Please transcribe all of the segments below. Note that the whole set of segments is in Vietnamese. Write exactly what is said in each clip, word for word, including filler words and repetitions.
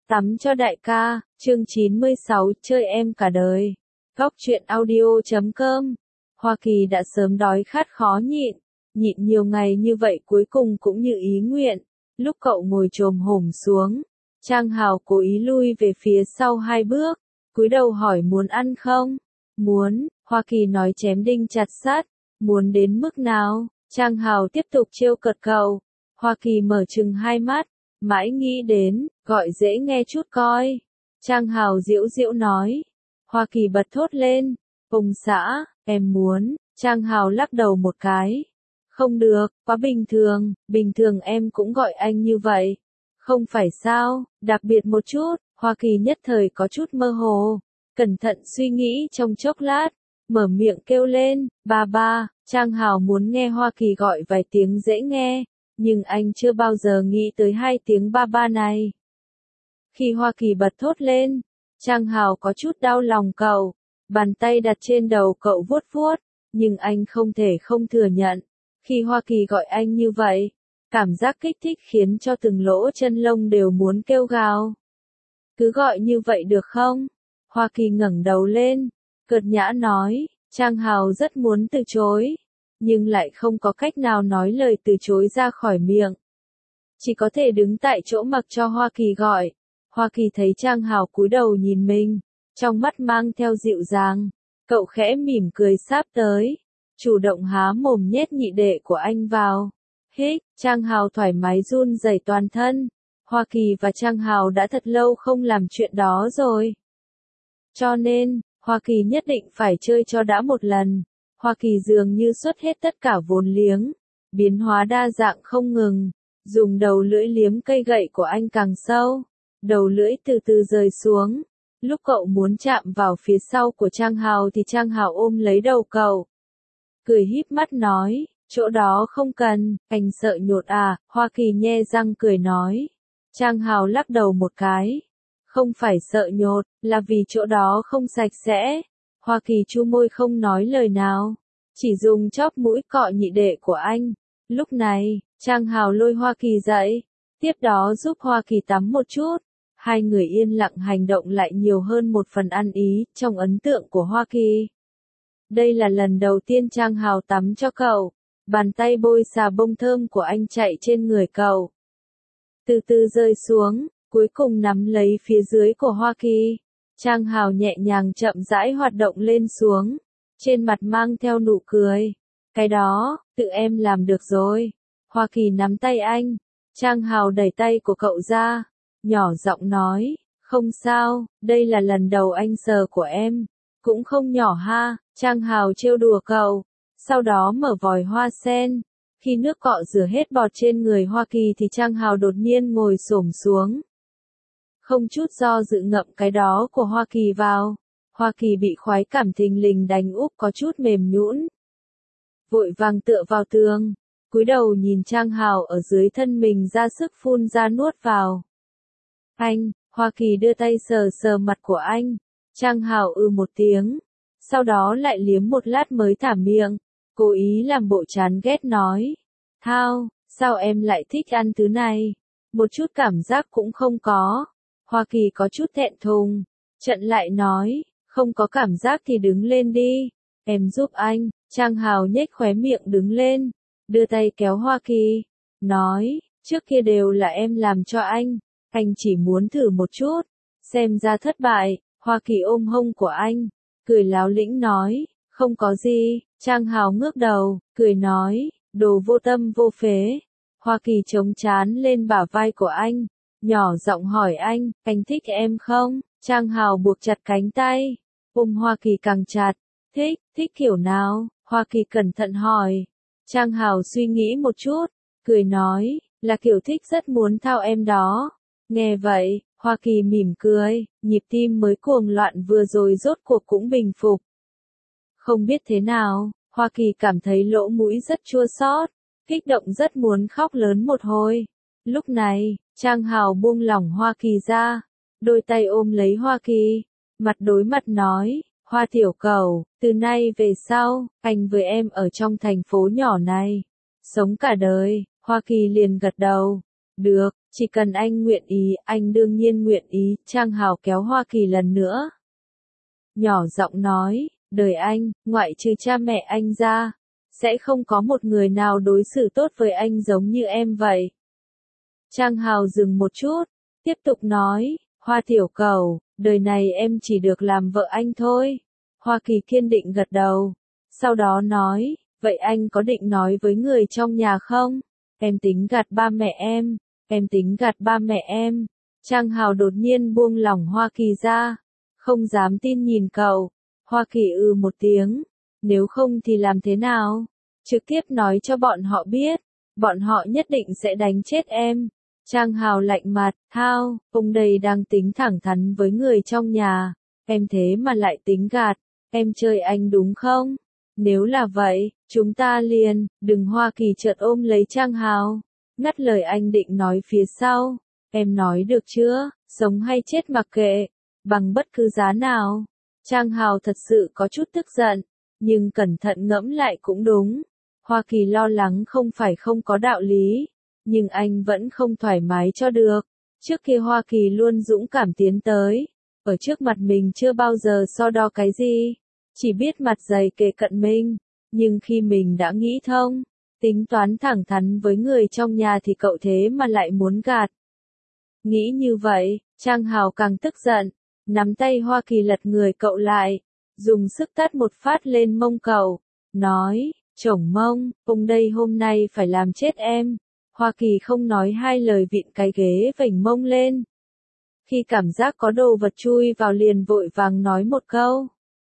Tắm cho đại ca, chương chín mươi sáu, chơi em cả đời. Góc truyện audio chấm com. Hoa Kỳ đã sớm đói khát khó nhịn, nhịn nhiều ngày như vậy cuối cùng cũng như ý nguyện. Lúc cậu ngồi chồm hổm xuống, Trang Hào cố ý lui về phía sau hai bước, cúi đầu hỏi muốn ăn không? Muốn, Hoa Kỳ nói chém đinh chặt sắt. Muốn đến mức nào? Trang Hào tiếp tục trêu cợt cậu. Hoa Kỳ mở trừng hai mắt, mãi nghĩ đến, gọi dễ nghe chút coi. Trang Hào giễu giễu nói. Hoa Kỳ bật thốt lên. Ông xã, em muốn. Trang Hào lắc đầu một cái. Không được, quá bình thường, bình thường em cũng gọi anh như vậy. Không phải sao, đặc biệt một chút. Hoa Kỳ nhất thời có chút mơ hồ. Cẩn thận suy nghĩ trong chốc lát. Mở miệng kêu lên, ba ba. Trang Hào muốn nghe Hoa Kỳ gọi vài tiếng dễ nghe. Nhưng anh chưa bao giờ nghĩ tới hai tiếng ba ba này. Khi Hoa Kỳ bật thốt lên, Trang Hào có chút đau lòng cậu, bàn tay đặt trên đầu cậu vuốt vuốt, nhưng anh không thể không thừa nhận. Khi Hoa Kỳ gọi anh như vậy, cảm giác kích thích khiến cho từng lỗ chân lông đều muốn kêu gào. Cứ gọi như vậy được không? Hoa Kỳ ngẩng đầu lên, cợt nhã nói. Trang Hào rất muốn từ chối, nhưng lại không có cách nào nói lời từ chối ra khỏi miệng. Chỉ có thể đứng tại chỗ mặc cho Hoa Kỳ gọi. Hoa Kỳ thấy Trang Hào cúi đầu nhìn mình, trong mắt mang theo dịu dàng. Cậu khẽ mỉm cười sáp tới, chủ động há mồm nhét nhị đệ của anh vào. Hích, Trang Hào thoải mái run rẩy toàn thân. Hoa Kỳ và Trang Hào đã thật lâu không làm chuyện đó rồi. Cho nên, Hoa Kỳ nhất định phải chơi cho đã một lần. Hoa Kỳ dường như xuất hết tất cả vốn liếng, biến hóa đa dạng không ngừng, dùng đầu lưỡi liếm cây gậy của anh càng sâu, đầu lưỡi từ từ rời xuống. Lúc cậu muốn chạm vào phía sau của Trang Hào thì Trang Hào ôm lấy đầu cậu, cười híp mắt nói, chỗ đó không cần, anh sợ nhột à? Hoa Kỳ nhe răng cười nói. Trang Hào lắc đầu một cái, không phải sợ nhột, là vì chỗ đó không sạch sẽ. Hoa Kỳ chu môi không nói lời nào, chỉ dùng chóp mũi cọ nhị đệ của anh. Lúc này, Trang Hào lôi Hoa Kỳ dậy, tiếp đó giúp Hoa Kỳ tắm một chút. Hai người yên lặng hành động lại nhiều hơn một phần ăn ý trong ấn tượng của Hoa Kỳ. Đây là lần đầu tiên Trang Hào tắm cho cậu, bàn tay bôi xà bông thơm của anh chạy trên người cậu, từ từ rơi xuống, cuối cùng nắm lấy phía dưới của Hoa Kỳ. Trang Hào nhẹ nhàng chậm rãi hoạt động lên xuống, trên mặt mang theo nụ cười. Cái đó, tự em làm được rồi. Hoa Kỳ nắm tay anh, Trang Hào đẩy tay của cậu ra, nhỏ giọng nói, không sao, đây là lần đầu anh sờ của em, cũng không nhỏ ha. Trang Hào trêu đùa cậu, sau đó mở vòi hoa sen. Khi nước cọ rửa hết bọt trên người Hoa Kỳ thì Trang Hào đột nhiên ngồi xổm xuống, không chút do dự ngậm cái đó của Hoa Kỳ vào. Hoa Kỳ bị khoái cảm thình lình đánh úp có chút mềm nhũn, vội vàng tựa vào tường, cúi đầu nhìn Trang Hào ở dưới thân mình ra sức phun ra nuốt vào. Anh, Hoa Kỳ đưa tay sờ sờ mặt của anh. Trang Hào ư một tiếng, sau đó lại liếm một lát mới thả miệng, cố ý làm bộ chán ghét nói. Thao, sao em lại thích ăn thứ này? Một chút cảm giác cũng không có. Hoa Kỳ có chút thẹn thùng, chặn lại nói, không có cảm giác thì đứng lên đi, em giúp anh. Trang Hào nhếch khóe miệng đứng lên, đưa tay kéo Hoa Kỳ, nói, trước kia đều là em làm cho anh, anh chỉ muốn thử một chút, xem ra thất bại. Hoa Kỳ ôm hông của anh, cười láo lĩnh nói, không có gì. Trang Hào ngước đầu, cười nói, đồ vô tâm vô phế. Hoa Kỳ chống trán lên bả vai của anh, nhỏ giọng hỏi anh, anh thích em không? Trang Hào buộc chặt cánh tay, ôm Hoa Kỳ càng chặt. Thích, thích kiểu nào? Hoa Kỳ cẩn thận hỏi. Trang Hào suy nghĩ một chút, cười nói, là kiểu thích rất muốn thao em đó. Nghe vậy, Hoa Kỳ mỉm cười, nhịp tim mới cuồng loạn vừa rồi rốt cuộc cũng bình phục. Không biết thế nào, Hoa Kỳ cảm thấy lỗ mũi rất chua xót, kích động rất muốn khóc lớn một hồi. Lúc này, Trang Hào buông lỏng Hoa Kỳ ra, đôi tay ôm lấy Hoa Kỳ, mặt đối mặt nói, Hoa tiểu cẩu, từ nay về sau, anh với em ở trong thành phố nhỏ này, sống cả đời. Hoa Kỳ liền gật đầu, được, Chỉ cần anh nguyện ý, anh đương nhiên nguyện ý, Trang Hào kéo Hoa Kỳ lần nữa. Nhỏ giọng nói, đời anh, ngoại trừ cha mẹ anh ra, sẽ không có một người nào đối xử tốt với anh giống như em vậy. Trang Hào dừng một chút, tiếp tục nói, Hoa tiểu cầu, đời này em chỉ được làm vợ anh thôi. Hoa Kỳ kiên định gật đầu, sau đó nói, vậy anh có định nói với người trong nhà không? Em tính gạt ba mẹ em, em tính gạt ba mẹ em. Trang Hào đột nhiên buông lỏng Hoa Kỳ ra, không dám tin nhìn cậu. Hoa Kỳ ừ một tiếng, nếu không thì làm thế nào? Trực tiếp nói cho bọn họ biết, bọn họ nhất định sẽ đánh chết em. Trang Hào lạnh mặt, thao, ông đây đang tính thẳng thắn với người trong nhà, em thế mà lại tính gạt, em chơi anh đúng không? Nếu là vậy, chúng ta liền, đừng. Hoa Kỳ chợt ôm lấy Trang Hào, ngắt lời anh định nói phía sau, em nói được chưa, sống hay chết mặc kệ, bằng bất cứ giá nào. Trang Hào thật sự có chút tức giận, nhưng cẩn thận ngẫm lại cũng đúng. Hoa Kỳ lo lắng không phải không có đạo lý, nhưng anh vẫn không thoải mái cho được. Trước kia Hoa Kỳ luôn dũng cảm tiến tới, ở trước mặt mình chưa bao giờ so đo cái gì, chỉ biết mặt dày kề cận mình, nhưng khi mình đã nghĩ thông, tính toán thẳng thắn với người trong nhà thì cậu thế mà lại muốn gạt. Nghĩ như vậy, Trang Hào càng tức giận, nắm tay Hoa Kỳ lật người cậu lại, dùng sức tát một phát lên mông cậu, nói, chổng mông, ông đây hôm nay phải làm chết em. Hoa Kỳ không nói hai lời vịn cái ghế vểnh mông lên. Khi cảm giác có đồ vật chui vào liền vội vàng nói một câu.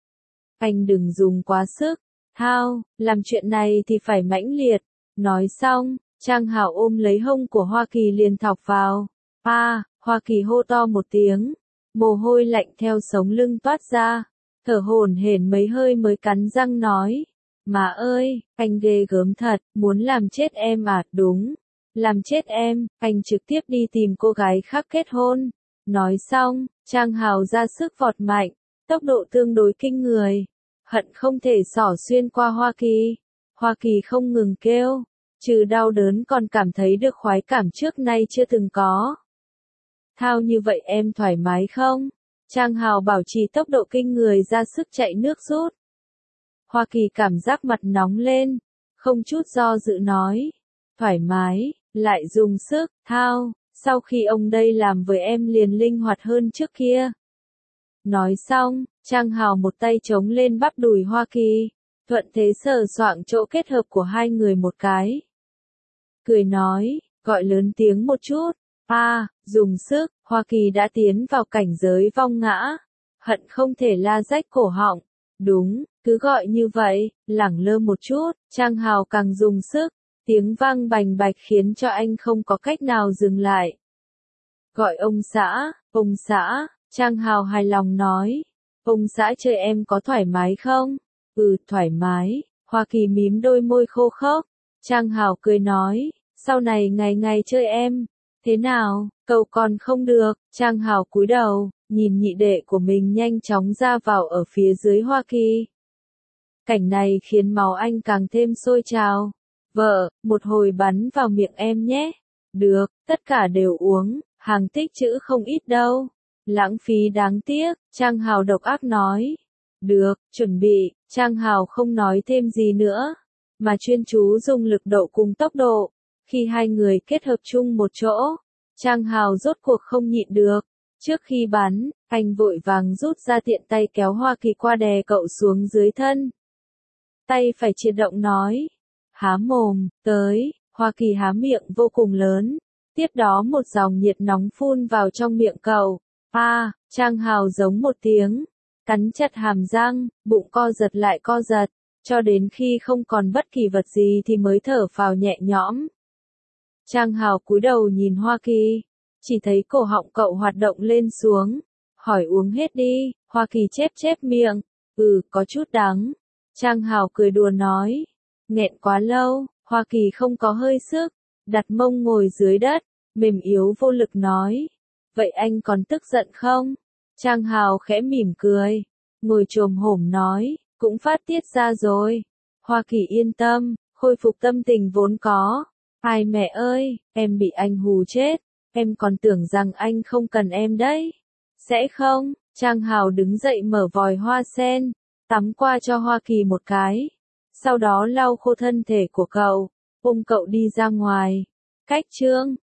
Anh đừng dùng quá sức, thao, làm chuyện này thì phải mãnh liệt. Nói xong, Trang Hào ôm lấy hông của Hoa Kỳ liền thọc vào. À, Hoa Kỳ hô to một tiếng, mồ hôi lạnh theo sống lưng toát ra, thở hổn hển mấy hơi mới cắn răng nói. Má ơi, anh ghê gớm thật, muốn làm chết em à, đúng. Làm chết em, anh trực tiếp đi tìm cô gái khác kết hôn. Nói xong, Trang Hào ra sức vọt mạnh, tốc độ tương đối kinh người, hận không thể xỏ xuyên qua Hoa Kỳ. Hoa Kỳ không ngừng kêu, trừ đau đớn còn cảm thấy được khoái cảm trước nay chưa từng có. Thao như vậy em thoải mái không? Trang Hào bảo trì tốc độ kinh người ra sức chạy nước rút. Hoa Kỳ cảm giác mặt nóng lên, không chút do dự nói, thoải mái, lại dùng sức, thao, sau khi ông đây làm với em liền linh hoạt hơn trước kia. Nói xong, Trang Hào một tay chống lên bắp đùi Hoa Kỳ, thuận thế sờ soạng chỗ kết hợp của hai người một cái. Cười nói, gọi lớn tiếng một chút, à, dùng sức, Hoa Kỳ đã tiến vào cảnh giới vong ngã, hận không thể la rách cổ họng. Đúng, cứ gọi như vậy, lẳng lơ một chút, Trang Hào càng dùng sức, tiếng vang bành bạch khiến cho anh không có cách nào dừng lại. Gọi ông xã, ông xã, Trang Hào hài lòng nói, ông xã chơi em có thoải mái không? Ừ, thoải mái. Hoa Kỳ mím đôi môi khô khốc. Trang Hào cười nói, sau này ngày ngày chơi em. Thế nào, cậu còn không được. Trang Hào cúi đầu, nhìn nhị đệ của mình nhanh chóng ra vào ở phía dưới Hoa Kỳ. Cảnh này khiến máu anh càng thêm sôi trào. Vợ, một hồi bắn vào miệng em nhé. Được, tất cả đều uống, hàng tích trữ không ít đâu. Lãng phí đáng tiếc, Trang Hào độc ác nói. Được, chuẩn bị, Trang Hào không nói thêm gì nữa, mà chuyên chú dùng lực độ cùng tốc độ. Khi hai người kết hợp chung một chỗ, Trang Hào rốt cuộc không nhịn được. Trước khi bắn, anh vội vàng rút ra tiện tay kéo Hoa Kỳ qua đè cậu xuống dưới thân. Tay phải triệt động nói. Há mồm, tới, Hoa Kỳ há miệng vô cùng lớn. Tiếp đó một dòng nhiệt nóng phun vào trong miệng cậu. À, Trang Hào giống một tiếng, cắn chặt hàm răng, bụng co giật lại co giật, cho đến khi không còn bất kỳ vật gì thì mới thở phào nhẹ nhõm. Trang Hào cúi đầu nhìn Hoa Kỳ, chỉ thấy cổ họng cậu hoạt động lên xuống, hỏi uống hết đi. Hoa Kỳ chép chép miệng, ừ, có chút đắng. Trang Hào cười đùa nói, nghẹn quá lâu. Hoa Kỳ không có hơi sức, đặt mông ngồi dưới đất, mềm yếu vô lực nói, vậy anh còn tức giận không? Trang Hào khẽ mỉm cười, ngồi chồm hổm nói, cũng phát tiết ra rồi. Hoa Kỳ yên tâm, khôi phục tâm tình vốn có. Ai mẹ ơi, em bị anh hù chết. Em còn tưởng rằng anh không cần em đấy. Sẽ không? Trang Hào đứng dậy mở vòi hoa sen, tắm qua cho Hoa Kỳ một cái. Sau đó lau khô thân thể của cậu, ôm cậu đi ra ngoài. Cách chương